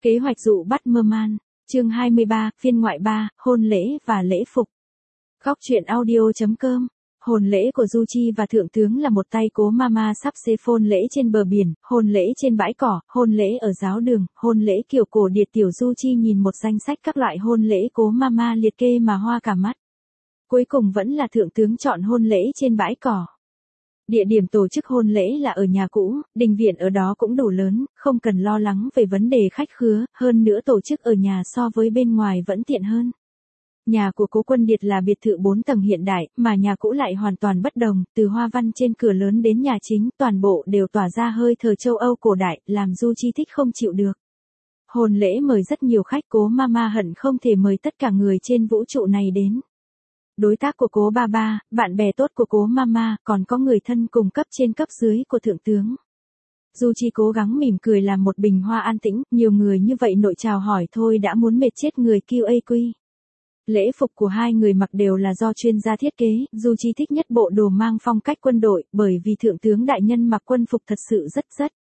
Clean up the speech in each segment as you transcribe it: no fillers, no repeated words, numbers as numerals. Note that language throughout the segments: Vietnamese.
Kế hoạch dụ bắt Merman, chương 23, phiên ngoại 3, hôn lễ và lễ phục. Góc truyện audio.com. Hôn lễ của Du Chi và Thượng tướng là một tay cố mama sắp xếp hôn lễ trên bờ biển, hôn lễ trên bãi cỏ, hôn lễ ở giáo đường, hôn lễ kiểu cổ điển. Tiểu Du Chi nhìn một danh sách các loại hôn lễ cố mama liệt kê mà hoa cả mắt. Cuối cùng vẫn là Thượng tướng chọn hôn lễ trên bãi cỏ. Địa điểm tổ chức hôn lễ là ở nhà cũ, đình viện ở đó cũng đủ lớn, không cần lo lắng về vấn đề khách khứa, hơn nữa tổ chức ở nhà so với bên ngoài vẫn tiện hơn. Nhà của Cố Quân Điệt là biệt thự 4 tầng hiện đại, mà nhà cũ lại hoàn toàn bất đồng, từ hoa văn trên cửa lớn đến nhà chính, toàn bộ đều tỏa ra hơi thở châu Âu cổ đại, làm Du Chi thích không chịu được. Hôn lễ mời rất nhiều khách, cố mama hận không thể mời tất cả người trên vũ trụ này đến. Đối tác của cố ba ba, bạn bè tốt của cố mama, còn có người thân cùng cấp trên cấp dưới của thượng tướng. Du Chi cố gắng mỉm cười làm một bình hoa an tĩnh, nhiều người như vậy nội chào hỏi thôi đã muốn mệt chết người QAQ. Lễ phục của hai người mặc đều là do chuyên gia thiết kế, Du Chi thích nhất bộ đồ mang phong cách quân đội, bởi vì thượng tướng đại nhân mặc quân phục thật sự rất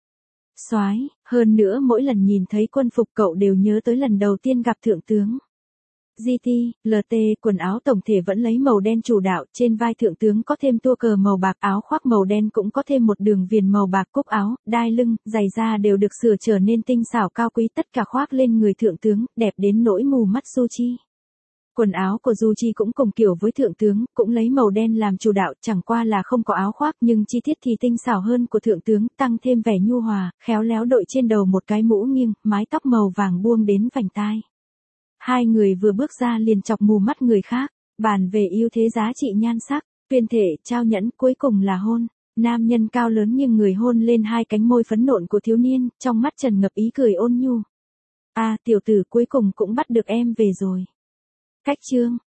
soái, hơn nữa mỗi lần nhìn thấy quân phục cậu đều nhớ tới lần đầu tiên gặp thượng tướng. GT, LT, quần áo tổng thể vẫn lấy màu đen chủ đạo, trên vai thượng tướng có thêm tua cờ màu bạc, áo khoác màu đen cũng có thêm một đường viền màu bạc, cúc áo, đai lưng, giày da đều được sửa trở nên tinh xảo cao quý, tất cả khoác lên người thượng tướng, đẹp đến nỗi mù mắt Du Chi. Quần áo của Du Chi cũng cùng kiểu với thượng tướng, cũng lấy màu đen làm chủ đạo, chẳng qua là không có áo khoác nhưng chi tiết thì tinh xảo hơn của thượng tướng, tăng thêm vẻ nhu hòa, khéo léo đội trên đầu một cái mũ nghiêng, mái tóc màu vàng buông đến vành tai. Hai người vừa bước ra liền chọc mù mắt người khác, bàn về ưu thế giá trị nhan sắc, tuyên thể, trao nhẫn, cuối cùng là hôn. Nam nhân cao lớn nhưng người hôn lên hai cánh môi phấn nộn của thiếu niên, trong mắt tràn ngập ý cười ôn nhu. À, tiểu tử cuối cùng cũng bắt được em về rồi. Cách chương,